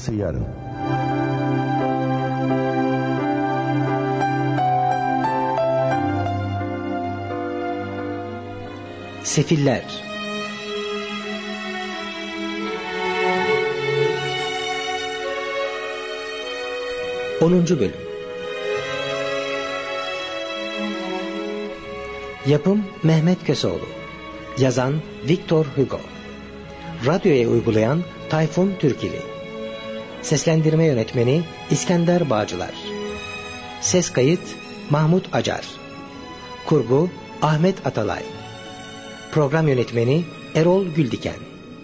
Yarısı yarın. Sefiller. 10. Bölüm. Yapım Mehmet Köseoğlu. Yazan Victor Hugo. Radyoya uygulayan Tayfun Türkili. Seslendirme yönetmeni İskender Bağcılar. Ses kayıt Mahmut Acar. Kurgu Ahmet Atalay. Program yönetmeni Erol Güldiken.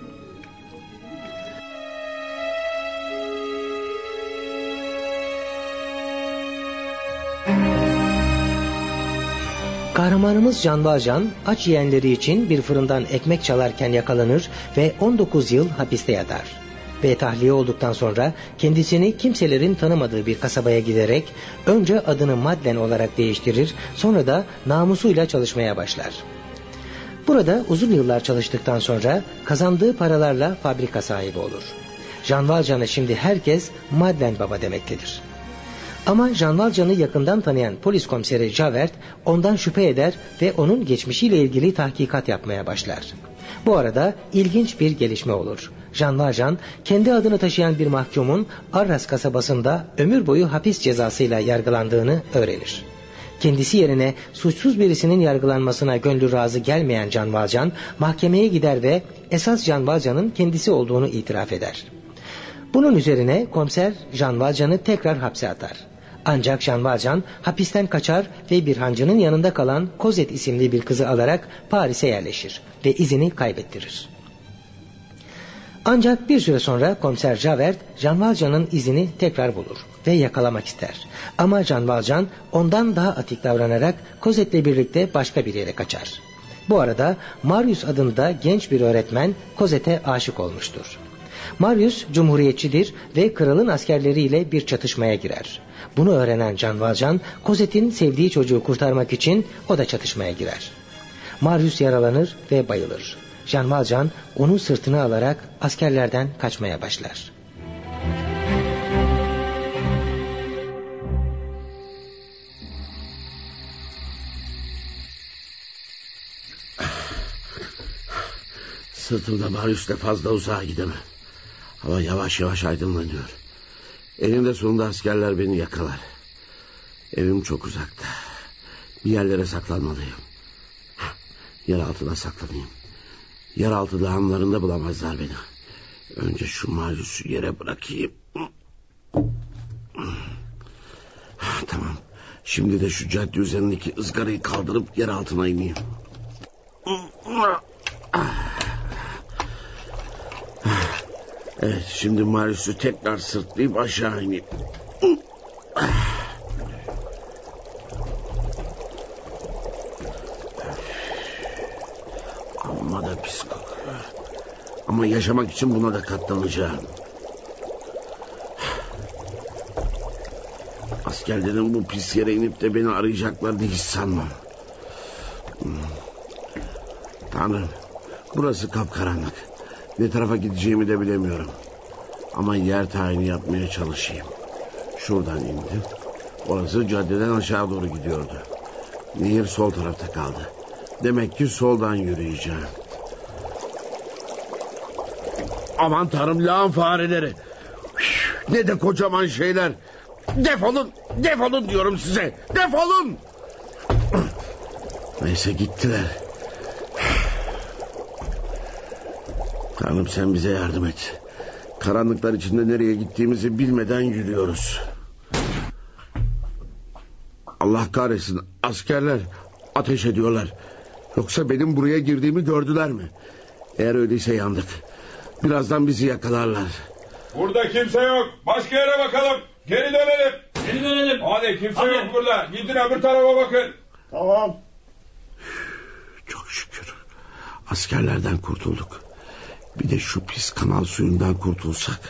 Kahramanımız Can Valcan, aç yeğenleri için bir fırından ekmek çalarken yakalanır ve 19 yıl hapiste yatar. Ve tahliye olduktan sonra kendisini kimselerin tanımadığı bir kasabaya giderek önce adını Madlen olarak değiştirir, sonra da namusuyla çalışmaya başlar. Burada uzun yıllar çalıştıktan sonra kazandığı paralarla fabrika sahibi olur. Can Valcan'a şimdi herkes Madlen Baba demektedir. Ama Can Valcan'ı yakından tanıyan polis komiseri Javert ondan şüphe eder ve onun geçmişiyle ilgili tahkikat yapmaya başlar. Bu arada ilginç bir gelişme olur. Can Valcan kendi adını taşıyan bir mahkumun Arras kasabasında ömür boyu hapis cezasıyla yargılandığını öğrenir. Kendisi yerine suçsuz birisinin yargılanmasına gönlü razı gelmeyen Can Valcan mahkemeye gider ve esas Can Valcan'ın kendisi olduğunu itiraf eder. Bunun üzerine komiser Can Valcan'ı tekrar hapse atar. Ancak Can Valcan hapisten kaçar ve bir hancının yanında kalan Cosette isimli bir kızı alarak Paris'e yerleşir ve izini kaybettirir. Ancak bir süre sonra komiser Javert Can Valcan'ın izini tekrar bulur ve yakalamak ister. Ama Can Valcan ondan daha atik davranarak Cosette'le birlikte başka bir yere kaçar. Bu arada Marius adında genç bir öğretmen Cosette'e aşık olmuştur. Marius cumhuriyetçidir ve kralın askerleriyle bir çatışmaya girer. Bunu öğrenen Can Valcan, Cosette'in sevdiği çocuğu kurtarmak için o da çatışmaya girer. Marius yaralanır ve bayılır. Can Valcan onu sırtına alarak askerlerden kaçmaya başlar. Sırtımda Marius'la fazla uzağa gidemem. Hava yavaş yavaş aydınlanıyor. Eninde sonunda askerler beni yakalar. Evim çok uzakta. Bir yerlere saklanmalıyım. Yer altına saklanayım. Yeraltı lağımlarında bulamazlar beni. Önce şu Marius'u yere bırakayım. Tamam. Şimdi de şu cadde üzerindeki ızgarayı kaldırıp yer altına ineyim. Evet, şimdi Marius'u tekrar sırtlayıp aşağı ineyim. Amma da pis kokuyor. Ama yaşamak için buna da katlanacağım. Askerlerin bu pis yere inip de beni arayacaklar diye hiç sanmam. Tanrım, burası kapkaranlık. Ne tarafa gideceğimi de bilemiyorum. Ama yer tayini yapmaya çalışayım. Şuradan indim. Orası caddeden aşağı doğru gidiyordu. Nehir sol tarafta kaldı. Demek ki soldan yürüyeceğim. Aman tanrım, lağım fareleri. Ne de kocaman şeyler. Defolun, defolun diyorum size. Defolun. Neyse, gittiler. Tanrım, sen bize yardım et. Karanlıklar içinde nereye gittiğimizi bilmeden yürüyoruz. Allah kahretsin, askerler ateş ediyorlar. Yoksa benim buraya girdiğimi gördüler mi? Eğer öyleyse yandık. Birazdan bizi yakalarlar. Burada kimse yok. Başka yere bakalım. Geri dönelim. Geri dönelim. Hadi kimse yok burada. Gidin öbür tarafa bakın. Tamam. Çok şükür. Askerlerden kurtulduk. Bir de şu pis kanal suyundan kurtulsak.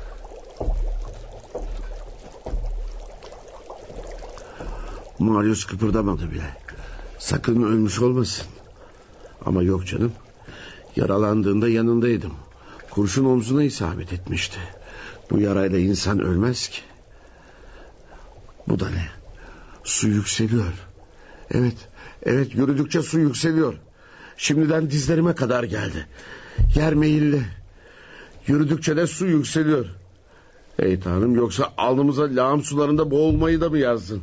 Marius kıpırdamadı bile. Sakın ölmüş olmasın. Ama yok canım. Yaralandığında yanındaydım. Kurşun omzuna isabet etmişti. Bu yarayla insan ölmez ki. Bu da ne? Su yükseliyor. Evet, yürüdükçe su yükseliyor. Şimdiden dizlerime kadar geldi. Yer meyilli. Yürüdükçe de su yükseliyor. Ey Tanrım, yoksa alnımıza lağım sularında boğulmayı da mı yazdın?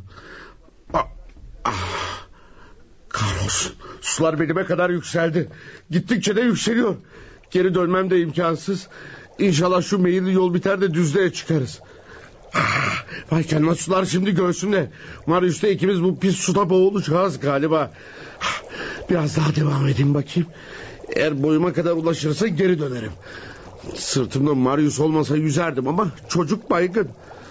Kahrolsun. Sular belime kadar yükseldi. Gittikçe de yükseliyor. Geri dönmem de imkansız. İnşallah şu meyilli yol biter de düzlüğe çıkarız. Vay canına, sular şimdi göğsümde. Marius'ta ikimiz bu pis suda boğulacağız galiba. Biraz daha devam edeyim bakayım. Eğer boyuma kadar ulaşırsa geri dönerim. Sırtımda Marius olmasa yüzerdim ama çocuk baygın.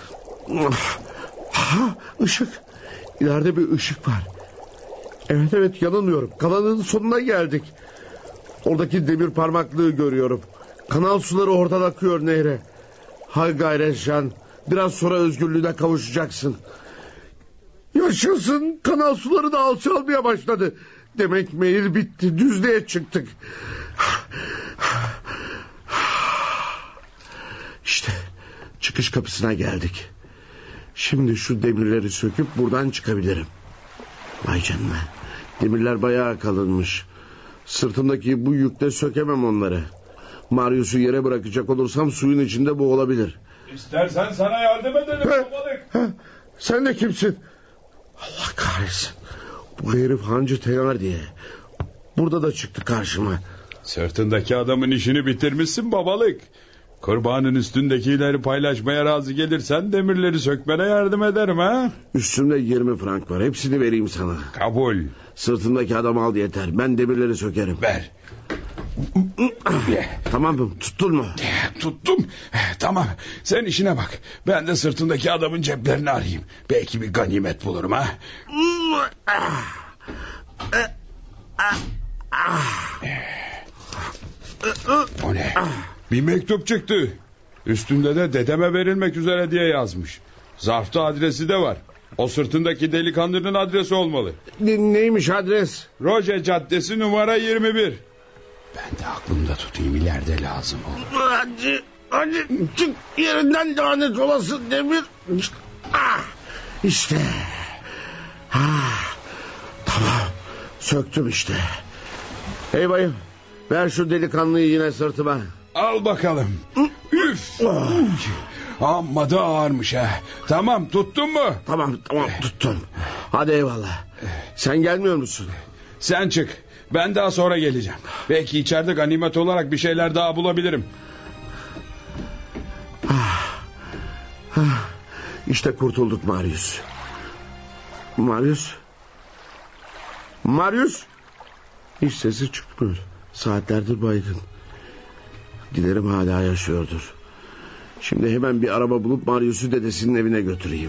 Işık. İleride bir ışık var. Evet, yanılmıyorum. Kanalın sonuna geldik. Oradaki demir parmaklığı görüyorum. Kanal suları oradan akıyor nehre. Hay gayret Jean. Biraz sonra özgürlüğüne kavuşacaksın. Yaşasın, kanal suları da alçalmaya başladı. Demek meyil bitti, düzlüğe çıktık. İşte çıkış kapısına geldik. Şimdi şu demirleri söküp buradan çıkabilirim. Vay canına, demirler bayağı kalınmış. Sırtımdaki bu yükle sökemem onları. Marius'u yere bırakacak olursam suyun içinde boğulabilir. İstersen sana yardım edelim babalık. Sen de kimsin? Allah kahretsin. Bu herif Hancı Thenardier. Burada da çıktı karşıma. Sırtındaki adamın işini bitirmişsin babalık. Kurbanın üstündekileri paylaşmaya razı gelirsen demirleri sökmene yardım ederim ha. Üstümde 20 frank var, hepsini vereyim sana. Kabul. Sırtındaki adamı al yeter, ben demirleri sökerim. Ver. Tamam mı, tuttun mu? Tuttum. Tamam, sen işine bak. Ben de sırtındaki adamın ceplerini arayayım. Belki bir ganimet bulurum ha. O ne? Bir mektup çıktı. Üstünde de dedeme verilmek üzere diye yazmış. Zarfta adresi de var. O sırtındaki delikanlının adresi olmalı. Neymiş adres? Roje Caddesi numara 21. Ben de aklımda tutayım, ileride lazım olur. Hadi çık yerinden, lanet olası demir. İşte. Tamam, söktüm işte. Hey bayım, ver şu delikanlıyı yine sırtıma. Al bakalım. Üf. Amma da ağırmış ha. Tamam, tuttun mu? Tamam tuttum. Hadi eyvallah. Sen gelmiyor musun? Sen çık. Ben daha sonra geleceğim. Belki içeride ganimet olarak bir şeyler daha bulabilirim. İşte kurtulduk Marius. Marius. Hiç sesi çıkmıyor. Saatlerdir baygın. Dilerim hala yaşıyordur. Şimdi hemen bir araba bulup Marius'u dedesinin evine götüreyim.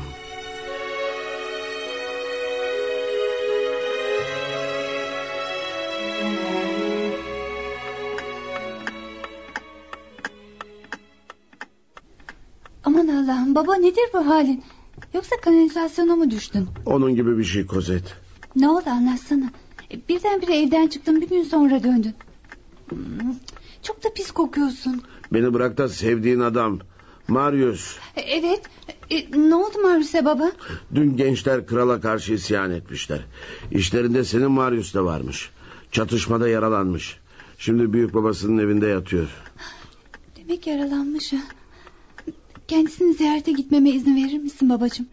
Aman Allah'ım, baba nedir bu halin? Yoksa kanalizasyona mı düştün? Onun gibi bir şey Cosette. Ne oldu, anlatsana. Birdenbire evden çıktın, bir gün sonra döndün. Çok da pis kokuyorsun. Beni bırak da sevdiğin adam Marius. Evet. Ne oldu Marius'e baba? Dün gençler krala karşı isyan etmişler. İşlerinde senin Marius da varmış. Çatışmada yaralanmış. Şimdi büyük babasının evinde yatıyor. Demek yaralanmış ha. Kendisini ziyarete gitmeme izin verir misin babacığım?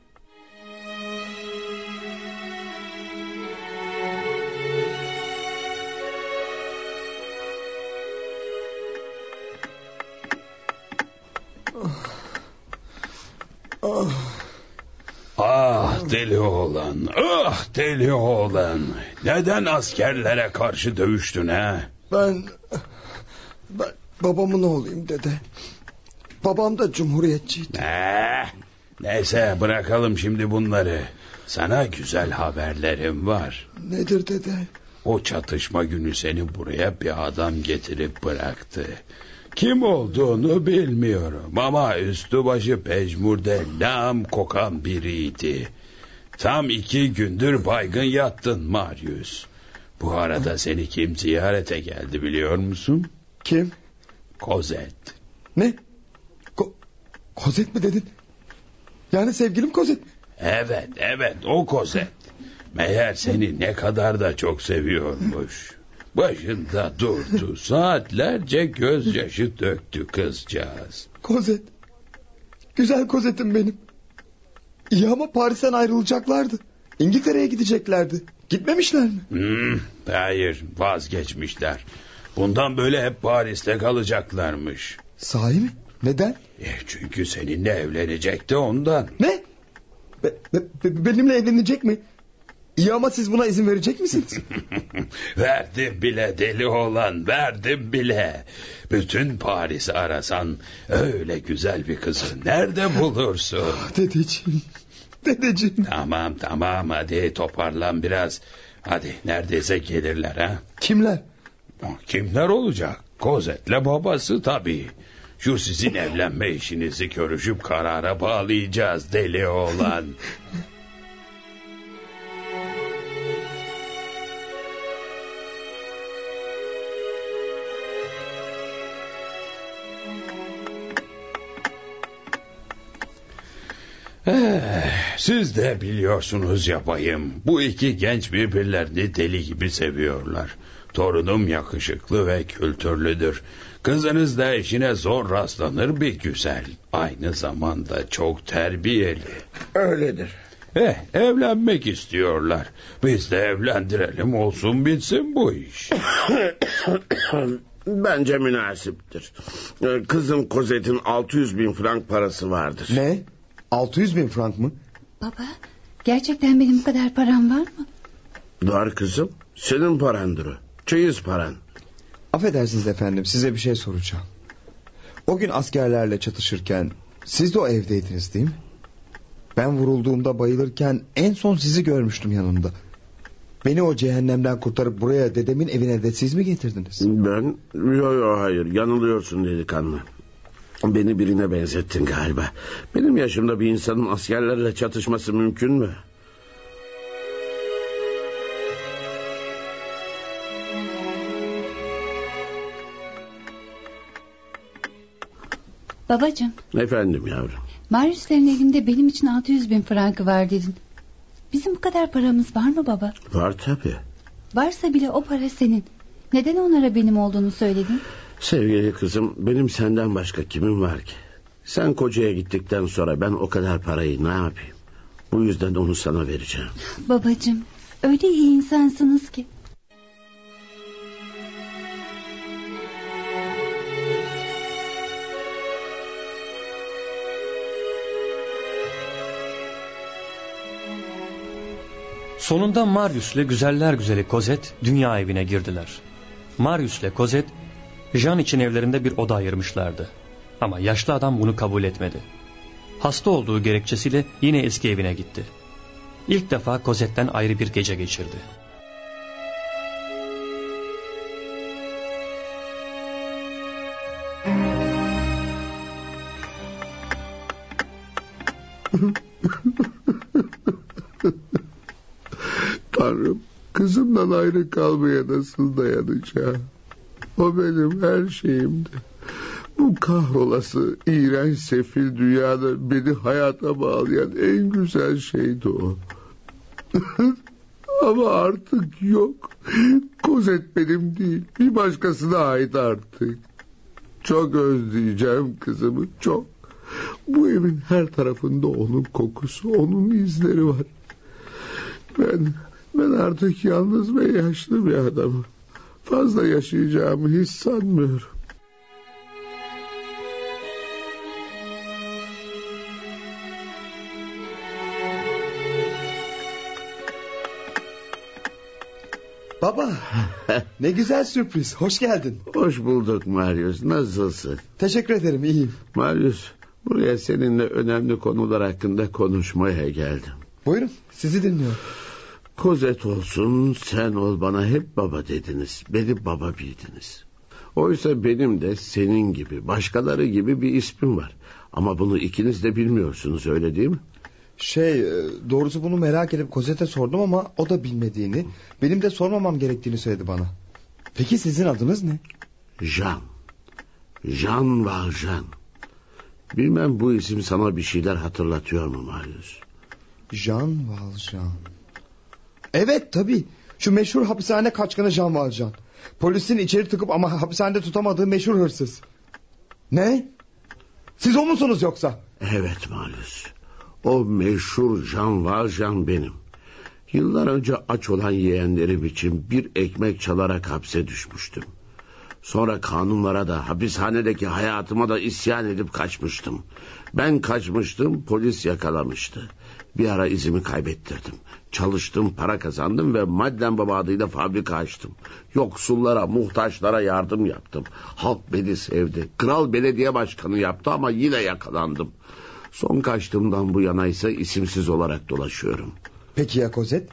Ah deli oğlan, ah deli oğlan. Neden askerlere karşı dövüştün ha? Ben babamın oğluyum dede. Babam da cumhuriyetçiydi. Neyse, bırakalım şimdi bunları. Sana güzel haberlerim var. Nedir dede? O çatışma günü seni buraya bir adam getirip bıraktı. Kim olduğunu bilmiyorum ama üstü başı pejmurde lağım kokan biriydi. Tam 2 gündür baygın yattın Marius. Bu arada seni kim ziyarete geldi biliyor musun? Kim? Cosette. Ne? Kozet mi dedin? Yani sevgilim Kozet. Evet o Kozet. Meğer seni ne kadar da çok seviyormuş. Başında durdu, saatlerce gözyaşı döktü kızcağız. Kozet. Güzel Kozet'im benim. İyi ama Paris'ten ayrılacaklardı. İngiltere'ye gideceklerdi. Gitmemişler mi? Hayır, vazgeçmişler. Bundan böyle hep Paris'te kalacaklarmış. Sahi mi? Neden? Çünkü seninle evlenecekti ondan. Ne? Benimle evlenecek mi? İyi ama siz buna izin verecek misiniz? Verdim bile deli oğlan, verdim bile. Bütün Paris'i arasan öyle güzel bir kızı nerede bulursun? Dedeciğim. Tamam hadi toparlan biraz. Hadi neredeyse gelirler ha. Kimler? Kimler olacak? Kozet'le babası tabii. Şu sizin evlenme işinizi görüşüp karara bağlayacağız deli oğlan. Siz de biliyorsunuz ya bayım. Bu iki genç birbirlerini deli gibi seviyorlar. Torunum yakışıklı ve kültürlüdür. Kızınız da eşine zor rastlanır bir güzel. Aynı zamanda çok terbiyeli. Öyledir. Evlenmek istiyorlar. Biz de evlendirelim, olsun bitsin bu iş. Bence münasiptir. Kızım Kozet'in 600.000 frank parası vardır. Ne? 600.000 frank mı? Baba, gerçekten benim bu kadar param var mı? Var kızım. Senin parandır o. Çeyiz paran. Affedersiniz efendim, size bir şey soracağım. O gün askerlerle çatışırken siz de o evdeydiniz değil mi? Ben vurulduğumda bayılırken en son sizi görmüştüm yanımda. Beni o cehennemden kurtarıp buraya dedemin evine de siz mi getirdiniz? Ben? Yok hayır, yanılıyorsun delikanlı. Beni birine benzettin galiba. Benim yaşımda bir insanın askerlerle çatışması mümkün mü? Babacığım. Efendim yavrum. Marius'lerin evinde benim için 600.000 frankı var dedin. Bizim bu kadar paramız var mı baba? Var tabii. Varsa bile o para senin. Neden onlara benim olduğunu söyledin? Sevgili kızım, benim senden başka kimim var ki? Sen kocaya gittikten sonra ben o kadar parayı ne yapayım? Bu yüzden onu sana vereceğim. Babacığım, öyle iyi insansınız ki. Sonunda Marius'le güzeller güzeli Cosette dünya evine girdiler. Marius'le Cosette, Jean için evlerinde bir oda ayırmışlardı. Ama yaşlı adam bunu kabul etmedi. Hasta olduğu gerekçesiyle yine eski evine gitti. İlk defa Cosette'den ayrı bir gece geçirdi. Tanrım, kızımdan ayrı kalmaya nasıl dayanacağım? O benim her şeyimdi. Bu kahrolası, iğrenç, sefil dünyada beni hayata bağlayan en güzel şeydi o. Ama artık yok. Kozet benim değil, bir başkasına ait artık. Çok özleyeceğim kızımı, çok. Bu evin her tarafında onun kokusu, onun izleri var. Ben artık yalnız ve yaşlı bir adamım. Fazla yaşayacağımı hiç sanmıyorum. Baba, ne güzel sürpriz. Hoş geldin. Hoş bulduk Marius. Nasılsın? Teşekkür ederim, iyiyim. Marius, buraya seninle önemli konular hakkında konuşmaya geldim. Buyurun, sizi dinliyorum. Kozet olsun, sen ol, bana hep baba dediniz. Beni baba bildiniz. Oysa benim de senin gibi, başkaları gibi bir ismim var. Ama bunu ikiniz de bilmiyorsunuz, öyle değil mi? Doğrusu bunu merak edip Cosette'e sordum ama o da bilmediğini, benim de sormamam gerektiğini söyledi bana. Peki sizin adınız ne? Jean. Jean Valjean. Bilmem bu isim sana bir şeyler hatırlatıyor mu Marius? Jean Valjean. Evet tabii. Şu meşhur hapishane kaçkını Jean Valjean. Polisin içeri tıkıp ama hapishanede tutamadığı meşhur hırsız. Ne? Siz o musunuz yoksa? Evet Marius. O meşhur Jean Valjean benim. Yıllar önce aç olan yeğenlerim için bir ekmek çalarak hapse düşmüştüm. Sonra kanunlara da hapishanedeki hayatıma da isyan edip kaçmıştım. Ben kaçmıştım, polis yakalamıştı. Bir ara izimi kaybettirdim. Çalıştım, para kazandım ve Madlen Baba adıyla fabrika açtım. Yoksullara, muhtaçlara yardım yaptım. Halk beni sevdi. Kral belediye başkanı yaptı ama yine yakalandım. Son kaçtığımdan bu yana ise isimsiz olarak dolaşıyorum. Peki ya Cosette?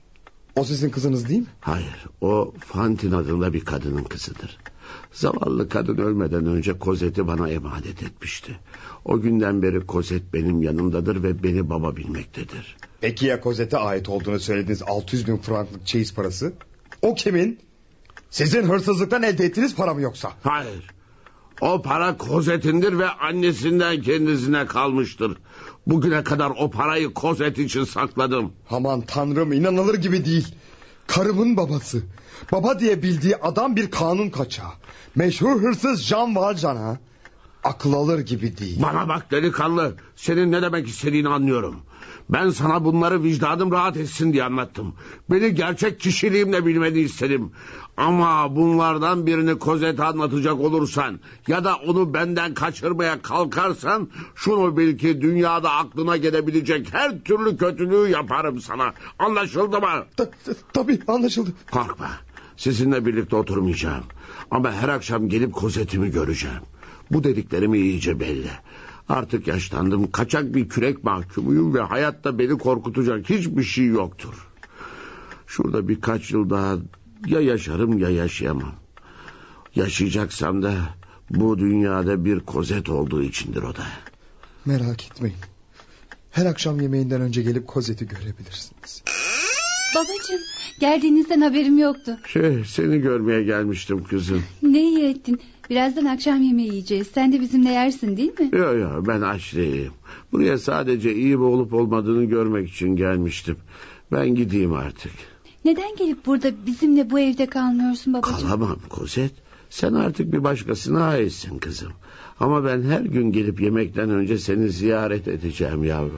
O sizin kızınız değil mi? Hayır, o Fantine adında bir kadının kızıdır. Zavallı kadın ölmeden önce Cosette'i bana emanet etmişti. O günden beri Cosette benim yanımdadır ve beni baba bilmektedir. Peki ya Cosette'e ait olduğunu söylediğiniz 600.000 franklık çeyiz parası? O kimin? Sizin hırsızlıktan elde ettiğiniz para mı yoksa? Hayır. O para Cosette'indir ve annesinden kendisine kalmıştır. Bugüne kadar o parayı Cosette için sakladım. Aman tanrım, inanılır gibi değil. Karımın babası. Baba diye bildiği adam bir kanun kaçağı. Meşhur hırsız Jean Valjean ha. Akıl alır gibi değil. Bana bak delikanlı, senin ne demek istediğini anlıyorum. Ben sana bunları vicdanım rahat etsin diye anlattım. Beni gerçek kişiliğimle bilmeni istedim. Ama bunlardan birini Cosette'e anlatacak olursan ya da onu benden kaçırmaya kalkarsan şunu bil ki dünyada aklına gelebilecek her türlü kötülüğü yaparım sana. Anlaşıldı mı? Tabii anlaşıldı. Korkma. Sizinle birlikte oturmayacağım. Ama her akşam gelip Cosette'imi göreceğim. Bu dediklerimi iyice belli. Artık yaşlandım, kaçak bir kürek mahkumuyum ve hayatta beni korkutacak hiçbir şey yoktur. Şurada birkaç yıl daha ya yaşarım ya yaşayamam. Yaşayacaksam da bu dünyada bir Cosette olduğu içindir o da. Merak etmeyin. Her akşam yemeğinden önce gelip Cosette'i görebilirsiniz. Babacığım, geldiğinizden haberim yoktu. Seni görmeye gelmiştim kızım. Ne iyi ettin. Birazdan akşam yemeği yiyeceğiz. Sen de bizimle yersin değil mi? Yok ben aç değilim. Buraya sadece iyi mi olup olmadığını görmek için gelmiştim. Ben gideyim artık. Neden gelip burada bizimle bu evde kalmıyorsun babacığım? Kalamam Cosette. Sen artık bir başkasına aitsin kızım. Ama ben her gün gelip yemekten önce seni ziyaret edeceğim yavrum.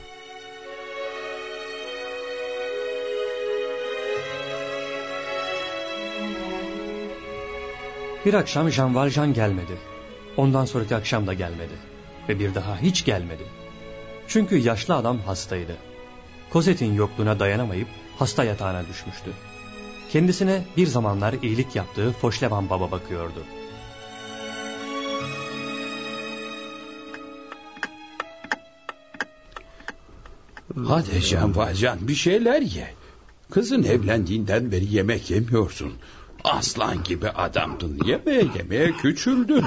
Bir akşam Jean Valjean gelmedi. Ondan sonraki akşam da gelmedi. Ve bir daha hiç gelmedi. Çünkü yaşlı adam hastaydı. Cosette'in yokluğuna dayanamayıp hasta yatağına düşmüştü. Kendisine bir zamanlar iyilik yaptığı Fauchelevent Baba bakıyordu. Hadi Jean Valjean, bir şeyler ye. Kızın evlendiğinden beri yemek yemiyorsun. Aslan gibi adamdın. Yemeye küçüldün.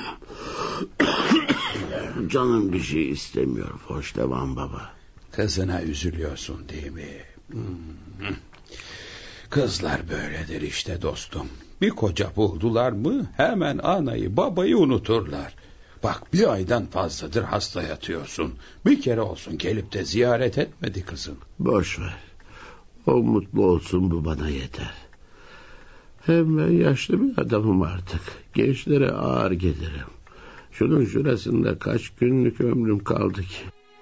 Canım bir şey istemiyor Fauchelevent Baba. Kızına üzülüyorsun değil mi? Kızlar böyledir işte dostum. Bir koca buldular mı hemen anayı babayı unuturlar. Bak, bir aydan fazladır hasta yatıyorsun. Bir kere olsun gelip de ziyaret etmedi kızım. Boş ver. O mutlu olsun, bu bana yeter. Hem ben yaşlı bir adamım artık. Gençlere ağır gelirim. Şunun şurasında kaç günlük ömrüm kaldı ki.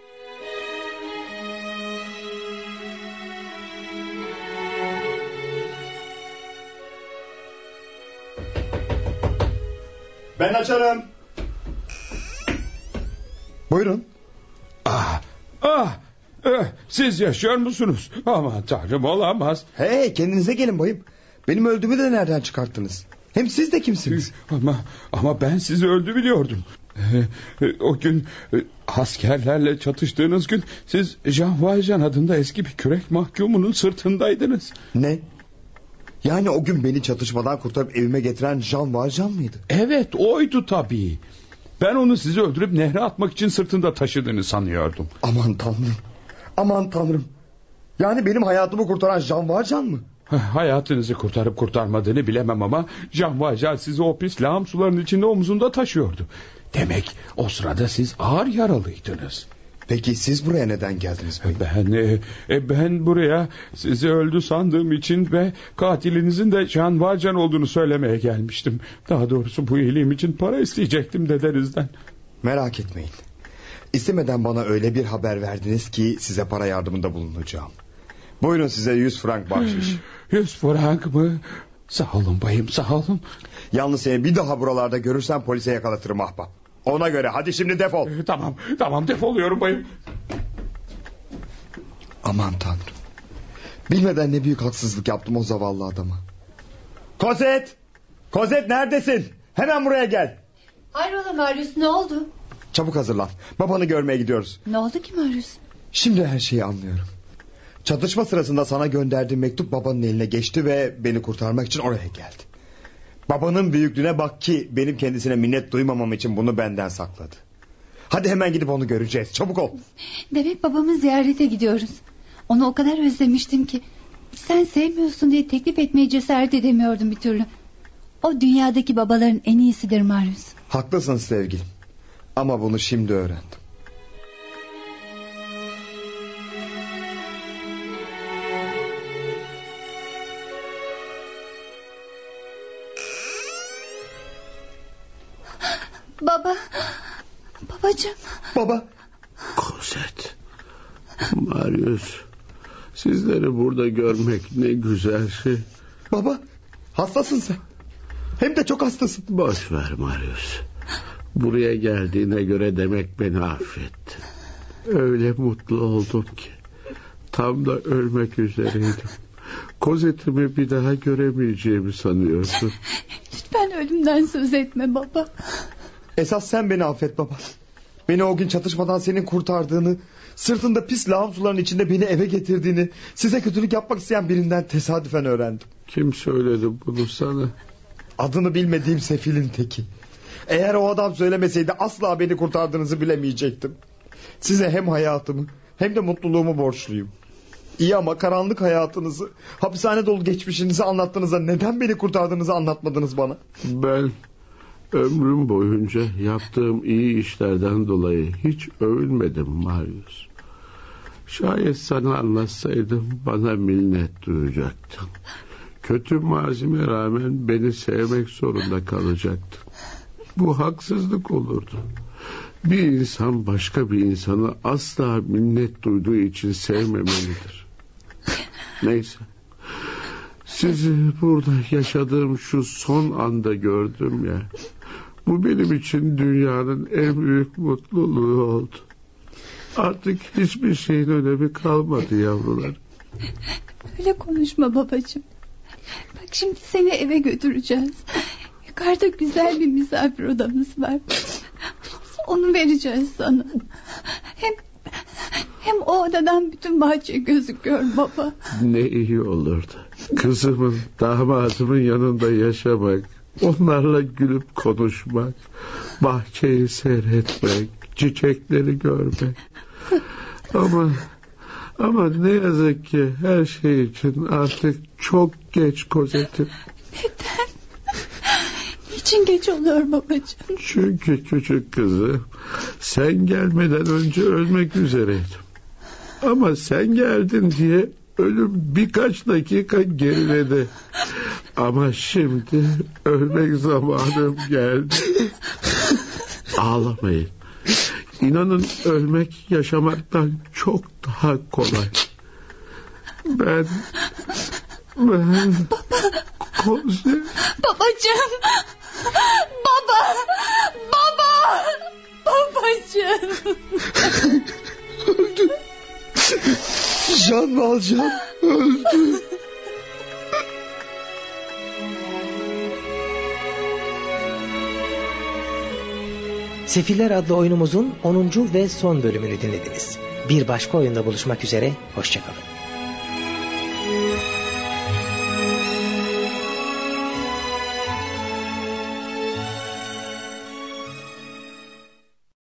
Ben açarım. Buyurun. Siz yaşıyor musunuz? Aman tanrım, olamaz. Hey, kendinize gelin bayım. Benim öldüğümü de nereden çıkarttınız? Hem siz de kimsiniz? Ama ben sizi öldü biliyordum. O gün askerlerle çatıştığınız gün siz Jean Valjean adında eski bir kürek mahkumunun sırtındaydınız. Ne? Yani o gün beni çatışmadan kurtarıp evime getiren Jean Valjean mıydı? Evet, oydu tabii. Ben onu sizi öldürüp nehre atmak için sırtında taşıdığını sanıyordum. Aman tanrım. Aman tanrım. Yani benim hayatımı kurtaran Jean Valjean mı? Hayatınızı kurtarıp kurtarmadığını bilemem ama Jean Valjean sizi o pis lağım sularının içinde omzunda taşıyordu. Demek o sırada siz ağır yaralıydınız. Peki siz buraya neden geldiniz? Ben buraya sizi öldü sandığım için ve katilinizin de Jean Valjean olduğunu söylemeye gelmiştim. Daha doğrusu bu iyiliğim için para isteyecektim dedenizden. Merak etmeyin. İstemeden bana öyle bir haber verdiniz ki size para yardımında bulunacağım. Buyurun size 100 frank bahşiş. 100 frank mı? Sağ olun bayım, sağ olun. Yalnız seni bir daha buralarda görürsem polise yakalatırım ahbap. Ona göre hadi şimdi defol. Tamam defoluyorum bayım. Aman tanrım. Bilmeden ne büyük haksızlık yaptım o zavallı adama. Kozet neredesin? Hemen buraya gel. Hayrola Marius, ne oldu? Çabuk hazırlan. Babanı görmeye gidiyoruz. Ne oldu ki Marius? Şimdi her şeyi anlıyorum. Çatışma sırasında sana gönderdiğim mektup babanın eline geçti ve beni kurtarmak için oraya geldi. Babanın büyüklüğüne bak ki benim kendisine minnet duymamam için bunu benden sakladı. Hadi hemen gidip onu göreceğiz. Çabuk ol. Demek babamı ziyarete gidiyoruz. Onu o kadar özlemiştim ki sen sevmiyorsun diye teklif etmeye cesaret edemiyordum bir türlü. O dünyadaki babaların en iyisidir Marius. Haklısın sevgilim. Ama bunu şimdi öğrendim. Babacığım. Baba. Cosette, Marius, sizleri burada görmek ne güzel şey. Baba, hastasın sen. Hem de çok hastasın. Boş ver Marius. Buraya geldiğine göre demek beni affetti. Öyle mutlu oldum ki tam da ölmek üzereydim. Cosette'imi bir daha göremeyeceğimi sanıyordum. Lütfen ölümden söz etme baba. Esas sen beni affet baba. Beni o gün çatışmadan senin kurtardığını, sırtında pis lağım suların içinde beni eve getirdiğini, size kötülük yapmak isteyen birinden tesadüfen öğrendim. Kim söyledi bunu sana? Adını bilmediğim sefilin teki. Eğer o adam söylemeseydi asla beni kurtardığınızı bilemeyecektim. Size hem hayatımı hem de mutluluğumu borçluyum. İyi ama karanlık hayatınızı, hapishane dolu geçmişinizi anlattığınızda neden beni kurtardığınızı anlatmadınız bana? Ben ömrüm boyunca yaptığım iyi işlerden dolayı hiç övünmedim Marius. Şayet sana anlatsaydım bana minnet duyacaktın. Kötü mazime rağmen beni sevmek zorunda kalacaktın. Bu haksızlık olurdu. Bir insan başka bir insanı asla minnet duyduğu için sevmemelidir. Neyse. Sizi burada yaşadığım şu son anda gördüm ya. Bu benim için dünyanın en büyük mutluluğu oldu. Artık hiçbir şeyin önemi kalmadı yavrular. Öyle konuşma babacığım. Bak şimdi seni eve götüreceğiz. Yukarıda güzel bir misafir odamız var. Onu vereceğiz sana. Hem o odadan bütün bahçe gözüküyor baba. Ne iyi olurdu. Kızımın, damadımın yanında yaşamak, onlarla gülüp konuşmak, bahçeyi seyretmek, çiçekleri görmek. Ama ne yazık ki her şey için artık çok geç Cosette'im. Neden? Niçin geç oluyor babacığım? Çünkü küçük kızı sen gelmeden önce ölmek üzereydim. Ama sen geldin diye ölüm birkaç dakika geriledi. Ama şimdi ölmek zamanım geldi. Ağlamayın. İnanın ölmek yaşamaktan çok daha kolay. Ben Cosette. Babacığım. Baba. Babacığım. Öldü. Jean Valjean öldü. Sefiller adlı oyunumuzun 10. ve son bölümünü dinlediniz. Bir başka oyunda buluşmak üzere, hoşça kalın.